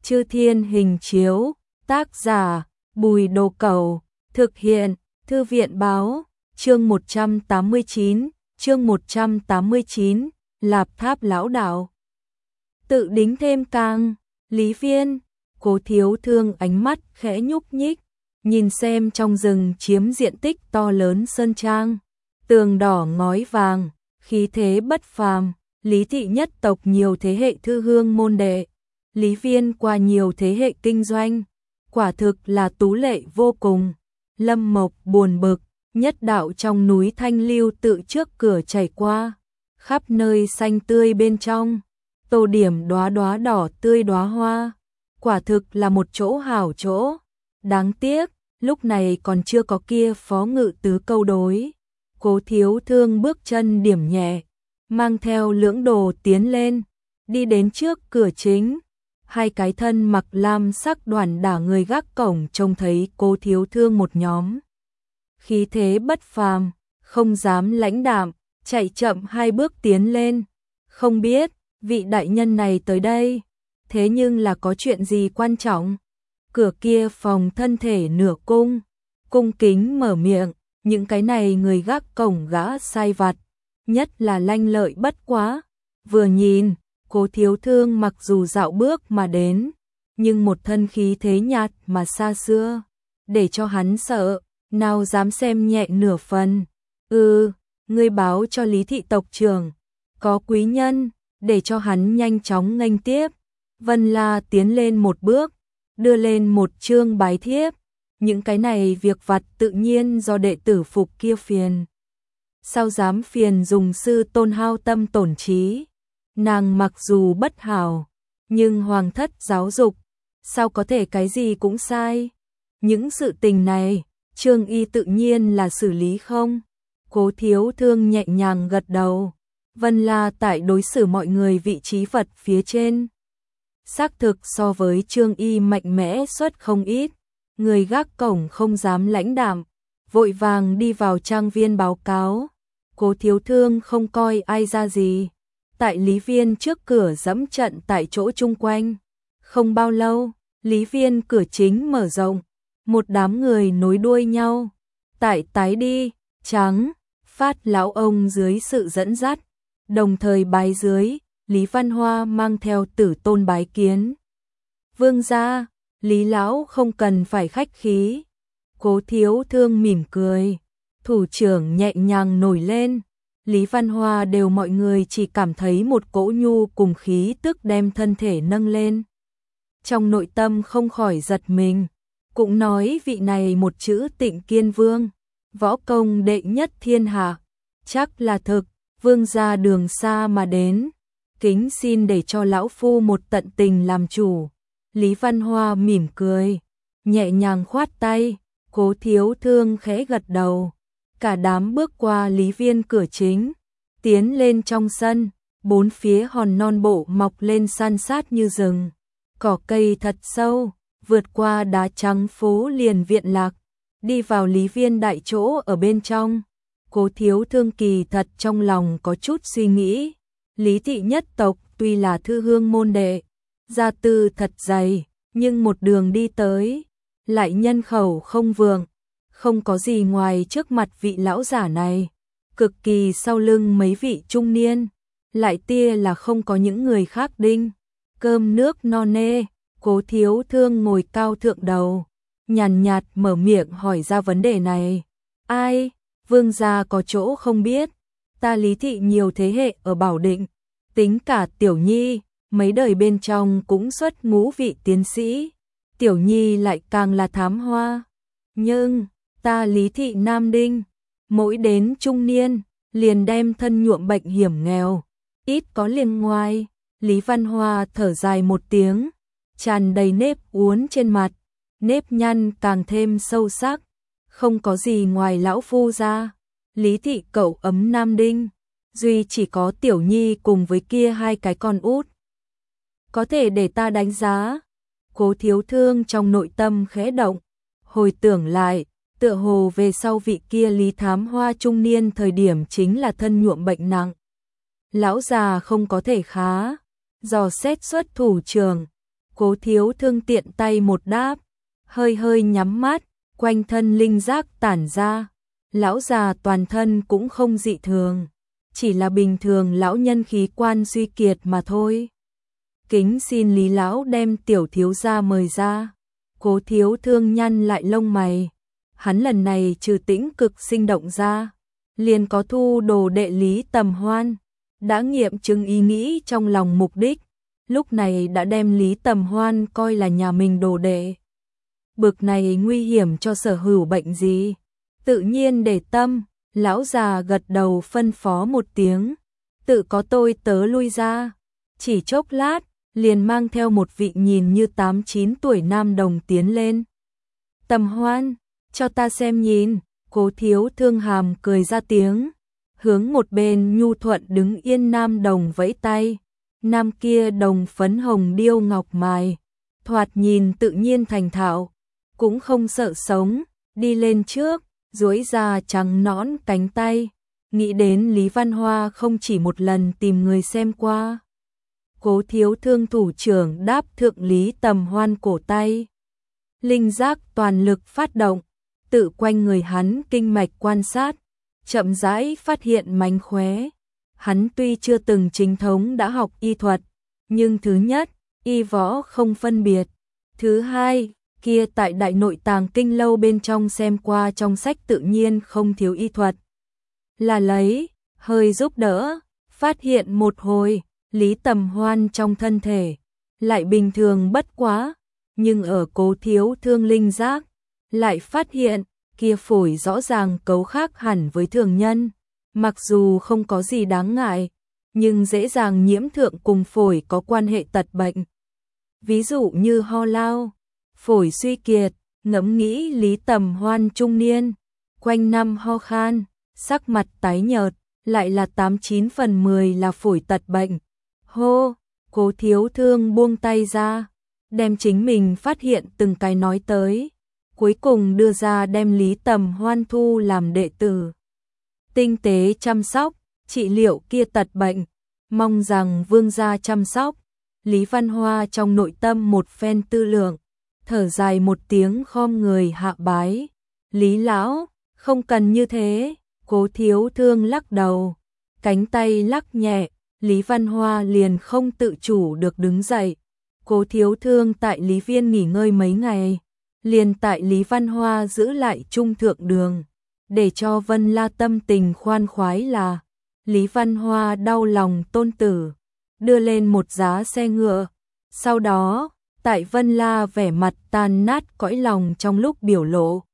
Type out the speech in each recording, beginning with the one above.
Chư Thiên Hình Chiếu, tác giả Bùi Đồ Cẩu, thực hiện Thư viện Báo, chương 189, Lạp Tháp Lão Đạo. Tự đính thêm càng, Lý Viên, Cố Thiếu Thương ánh mắt khẽ nhúc nhích, nhìn xem trong rừng chiếm diện tích to lớn sơn trang, tường đỏ ngói vàng, khí thế bất phàm, Lý thị nhất tộc nhiều thế hệ thư hương môn đệ, Lý Viên qua nhiều thế hệ kinh doanh, quả thực là tú lệ vô cùng. Lâm Mộc buồn bực, nhất đạo trong núi thanh lưu tự trước cửa chảy qua, khắp nơi xanh tươi bên trong, tô điểm đóa đóa đỏ tươi đóa hoa, quả thực là một chỗ hảo chỗ. Đáng tiếc, lúc này còn chưa có kia phó ngự tứ câu đối. Cố Thiếu Thương bước chân điểm nhẹ, mang theo lưỡng đồ tiến lên, đi đến trước cửa chính. Hai cái thân mặc lam sắc đoàn đả người gác cổng trông thấy Cố Thiếu Thương một nhóm. Khí thế bất phàm, không dám lãnh đạm, chạy chậm hai bước tiến lên. Không biết, vị đại nhân này tới đây, thế nhưng là có chuyện gì quan trọng? Cửa kia phòng thân thể nửa cung, cung kính mở miệng, những cái này người gác cổng gã sai vặt, nhất là lanh lợi bất quá. Vừa nhìn, Cố Thiếu Thương mặc dù dạo bước mà đến, nhưng một thân khí thế nhạt mà xa xưa, để cho hắn sợ, nào dám xem nhẹ nửa phần. Ngươi báo cho Lý thị tộc trưởng, có quý nhân, để cho hắn nhanh chóng nghênh tiếp. Vân La tiến lên một bước, đưa lên một chương bái thiếp. Những cái này việc vặt tự nhiên do đệ tử phục kia phiền. Sao dám phiền dùng sư tôn hao tâm tổn trí? Nàng mặc dù bất hảo, nhưng hoàng thất giáo dục, sao có thể cái gì cũng sai? Những sự tình này, Trương Y tự nhiên là xử lý không? Cố Thiếu Thương nhẹ nhàng gật đầu. Vân La tại đối xử mọi người vị trí Phật phía trên, xác thực so với Trương Y mạnh mẽ suất không ít. Người gác cổng không dám lãnh đạm, vội vàng đi vào trang viên báo cáo. Cố Thiếu Thương không coi ai ra gì, tại Lý Viên trước cửa dẫm trận tại chỗ chung quanh. Không bao lâu, Lý Viên cửa chính mở rộng, một đám người nối đuôi nhau. Tại tái đi, trắng, phát lão ông dưới sự dẫn dắt, đồng thời bái dưới, Lý Văn Hoa mang theo tử tôn bái kiến. Vương gia, Lý lão không cần phải khách khí. Cố Thiếu Thương mỉm cười, thủ trưởng nhẹ nhàng nổi lên. Lý Văn Hoa đều mọi người chỉ cảm thấy một cỗ nhu cùng khí tức đem thân thể nâng lên. Trong nội tâm không khỏi giật mình, cũng nói vị này một chữ Tịnh Kiên Vương, võ công đệ nhất thiên hạ, chắc là thực. Vương gia đường xa mà đến, kính xin để cho lão phu một tận tình làm chủ. Lý Văn Hoa mỉm cười, nhẹ nhàng khoát tay. Cố Thiếu Thương khẽ gật đầu. Cả đám bước qua Lý Viên cửa chính, tiến lên trong sân. Bốn phía hòn non bộ mọc lên san sát như rừng, cỏ cây thật sâu, vượt qua đá trắng phố liền viện lạc, đi vào Lý Viên đại chỗ ở bên trong. Cố Thiếu Thương kỳ thật trong lòng có chút suy nghĩ. Lý thị nhất tộc tuy là thư hương môn đệ, gia tư thật dày, nhưng một đường đi tới, lại nhân khẩu không vượng, không có gì ngoài trước mặt vị lão giả này, cực kỳ sau lưng mấy vị trung niên, lại tia là không có những người khác đinh. Cơm nước no nê, Cố Thiếu Thương ngồi cao thượng đầu, nhàn nhạt mở miệng hỏi ra vấn đề này. Ai? Vương gia có chỗ không biết, ta Lý thị nhiều thế hệ ở Bảo Định, tính cả Tiểu Nhi, mấy đời bên trong cũng xuất ngũ vị tiến sĩ, Tiểu Nhi lại càng là thám hoa. Nhưng, ta Lý thị Nam Đinh, mỗi đến trung niên, liền đem thân nhuộm bệnh hiểm nghèo, ít có liền ngoài. Lý Văn Hoa thở dài một tiếng, tràn đầy nếp uốn trên mặt, nếp nhăn càng thêm sâu sắc. Không có gì ngoài lão phu ra, Lý thị cậu ấm Nam Đinh, duy chỉ có Tiểu Nhi cùng với kia hai cái con út. Có thể để ta đánh giá. Cố Thiếu Thương trong nội tâm khẽ động, hồi tưởng lại, tựa hồ về sau vị kia Lý thám hoa trung niên thời điểm chính là thân nhuộm bệnh nặng. Lão già không có thể khá, dò xét xuất thủ trường, Cố Thiếu Thương tiện tay một đáp, hơi hơi nhắm mắt, quanh thân linh giác tản ra. Lão già toàn thân cũng không dị thường, chỉ là bình thường lão nhân khí quan suy kiệt mà thôi. Kính xin Lý lão đem tiểu thiếu gia mời ra. Cố Thiếu Thương nhăn lại lông mày. Hắn lần này trừ Tĩnh Cực sinh động ra, liền có thu đồ đệ Lý Tầm Hoan, đã nghiệm chứng ý nghĩ trong lòng mục đích, lúc này đã đem Lý Tầm Hoan coi là nhà mình đồ đệ. Bực này nguy hiểm cho Sở Hữu bệnh gì? Tự nhiên để tâm, lão già gật đầu phân phó một tiếng, tự có tôi tớ lui ra. Chỉ chốc lát, liền mang theo một vị nhìn như 8-9 tuổi nam đồng tiến lên. Tầm Hoan, cho ta xem nhìn. Cố Thiếu Thương hàm cười ra tiếng, hướng một bên nhu thuận đứng yên nam đồng vẫy tay. Nam kia đồng phấn hồng điêu ngọc mài, thoạt nhìn tự nhiên thành thạo, cũng không sợ sống, đi lên trước, duỗi ra trắng nõn cánh tay. Nghĩ đến Lý Văn Hoa không chỉ một lần tìm người xem qua. Cố Thiếu Thương thủ trưởng đáp thượng Lý Tầm Hoan cổ tay. Linh giác toàn lực phát động, tự quanh người hắn kinh mạch quan sát, chậm rãi phát hiện mánh khóe. Hắn tuy chưa từng chính thống đã học y thuật, nhưng thứ nhất, y võ không phân biệt. Thứ hai, kia tại Đại Nội Tàng Kinh lâu bên trong xem qua trong sách tự nhiên không thiếu y thuật. Là lấy, hơi giúp đỡ, phát hiện một hồi, Lý Tầm Hoan trong thân thể, lại bình thường bất quá, nhưng ở Cố Thiếu Thương linh giác, lại phát hiện, kia phổi rõ ràng cấu khác hẳn với thường nhân, mặc dù không có gì đáng ngại, nhưng dễ dàng nhiễm thượng cùng phổi có quan hệ tật bệnh. Ví dụ như ho lao, phổi suy kiệt, ngẫm nghĩ Lý Tầm Hoan trung niên, quanh năm ho khan, sắc mặt tái nhợt, lại là 89 phần 10 là phổi tật bệnh. Hô, Cố Thiếu Thương buông tay ra, đem chính mình phát hiện từng cái nói tới, cuối cùng đưa ra đem Lý Tầm Hoan thu làm đệ tử. Tinh tế chăm sóc, trị liệu kia tật bệnh, mong rằng vương gia chăm sóc. Lý Văn Hoa trong nội tâm một phen tư lượng, thở dài một tiếng khom người hạ bái. Lý lão, không cần như thế. Cố Thiếu Thương lắc đầu, cánh tay lắc nhẹ, Lý Văn Hoa liền không tự chủ được đứng dậy. Cố Thiếu Thương tại Lý Viên nghỉ ngơi mấy ngày, liền tại Lý Văn Hoa giữ lại trung thượng đường, để cho Vân La tâm tình khoan khoái là. Lý Văn Hoa đau lòng tôn tử, đưa lên một giá xe ngựa. Sau đó, tại Vân La vẻ mặt tan nát cõi lòng trong lúc biểu lộ,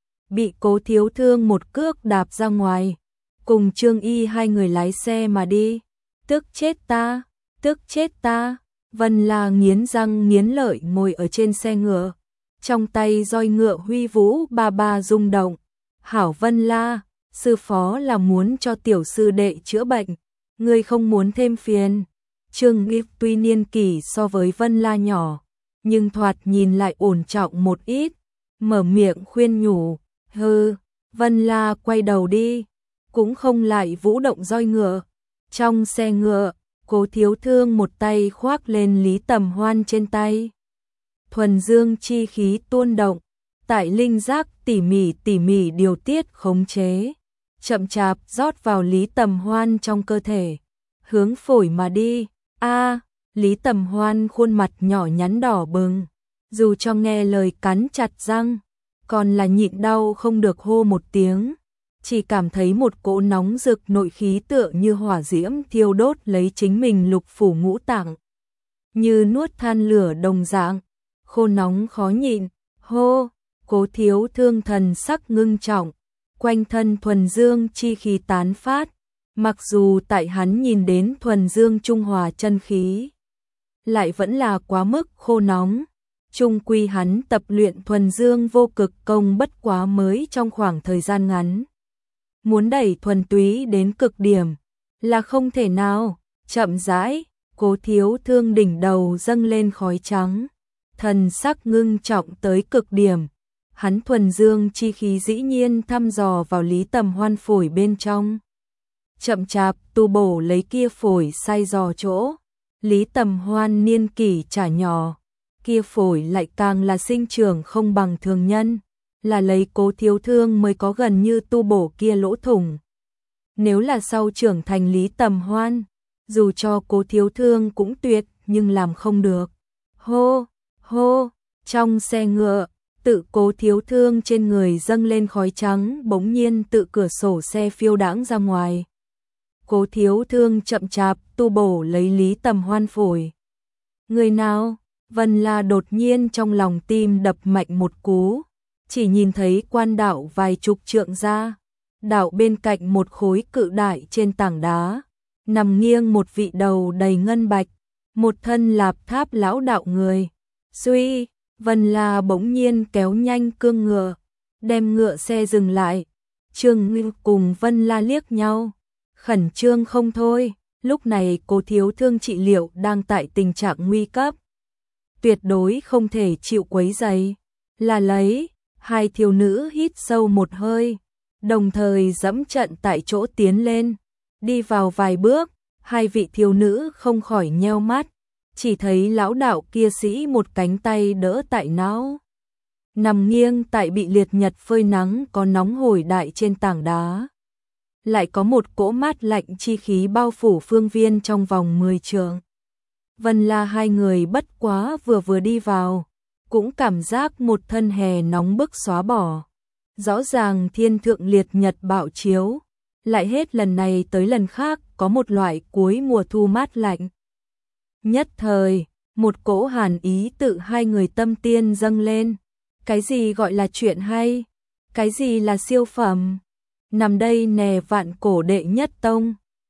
bị Cố Thiếu Thương một cước đạp ra ngoài, cùng Trương Y hai người lái xe mà đi. Tức chết ta, tức chết ta. Vân La nghiến răng nghiến lợi ngồi ở trên xe ngựa, trong tay roi ngựa huy vũ ba ba rung động. Hảo Vân La, sư phó là muốn cho tiểu sư đệ chữa bệnh, ngươi không muốn thêm phiền. Trương Y tuy niên kỷ so với Vân La nhỏ, nhưng thoạt nhìn lại ổn trọng một ít, mở miệng khuyên nhủ. Hừ, Vân La quay đầu đi, cũng không lại vũ động roi ngựa. Trong xe ngựa, Cố Thiếu Thương một tay khoác lên Lý Tầm Hoan trên tay. Thuần dương chi khí tuôn động, tại linh giác tỉ mỉ điều tiết khống chế, chậm chạp rót vào Lý Tầm Hoan trong cơ thể, hướng phổi mà đi. A, Lý Tầm Hoan khuôn mặt nhỏ nhắn đỏ bừng, dù cho nghe lời cắn chặt răng, còn là nhịn đau không được hô một tiếng, chỉ cảm thấy một cỗ nóng rực nội khí tựa như hỏa diễm thiêu đốt lấy chính mình lục phủ ngũ tạng, như nuốt than lửa đồng dạng, khô nóng khó nhịn. Hô, Cố Thiếu Thương thần sắc ngưng trọng, quanh thân thuần dương chi khí tán phát, mặc dù tại hắn nhìn đến thuần dương trung hòa chân khí, lại vẫn là quá mức khô nóng. Trung quy hắn tập luyện thuần dương vô cực công bất quá mới trong khoảng thời gian ngắn, muốn đẩy thuần túy đến cực điểm là không thể nào. Chậm rãi, Cố Thiếu Thương đỉnh đầu dâng lên khói trắng, thần sắc ngưng trọng tới cực điểm. Hắn thuần dương chi khí dĩ nhiên thăm dò vào Lý Tầm Hoan phổi bên trong, chậm chạp tu bổ lấy kia phổi sai dò chỗ. Lý Tầm Hoan niên kỷ chả nhỏ, kia phổi lại càng là sinh trưởng không bằng thường nhân, là lấy Cố Thiếu Thương mới có gần như tu bổ kia lỗ thủng. Nếu là sau trưởng thành Lý Tầm Hoan, dù cho Cố Thiếu Thương cũng tuyệt, nhưng làm không được. Hô, hô, trong xe ngựa, tự Cố Thiếu Thương trên người dâng lên khói trắng, bỗng nhiên tự cửa sổ xe phiêu đãng ra ngoài. Cố Thiếu Thương chậm chạp tu bổ lấy Lý Tầm Hoan phổi. Người nào? Vân La đột nhiên trong lòng tim đập mạnh một cú, chỉ nhìn thấy quan đạo vài chục trượng ra, đạo bên cạnh một khối cự đại trên tảng đá, nằm nghiêng một vị đầu đầy ngân bạch, một thân lạp tháp lão đạo người. Suy, Vân La bỗng nhiên kéo nhanh cương ngựa, đem ngựa xe dừng lại. Trương Ngưu cùng Vân La liếc nhau, khẩn trương không thôi, lúc này Cố Thiếu Thương trị liệu đang tại tình trạng nguy cấp, tuyệt đối không thể chịu quấy rầy. Là lấy, hai thiếu nữ hít sâu một hơi, đồng thời dẫm trận tại chỗ tiến lên, đi vào vài bước, hai vị thiếu nữ không khỏi nheo mắt, chỉ thấy lão đạo kia sĩ một cánh tay đỡ tại não, nằm nghiêng tại bị liệt nhật phơi nắng có nóng hổi đại trên tảng đá. Lại có một cỗ mát lạnh chi khí bao phủ phương viên trong vòng 10 trượng. Vân La hai người bất quá vừa đi vào, cũng cảm giác một thân hè nóng bức xóa bỏ. Rõ ràng thiên thượng liệt nhật bạo chiếu, lại hết lần này tới lần khác có một loại cuối mùa thu mát lạnh. Nhất thời, một cỗ hàn ý tự hai người tâm tiên dâng lên. Cái gì gọi là chuyện hay? Cái gì là siêu phẩm? Nằm đây nè vạn cổ đệ nhất tông,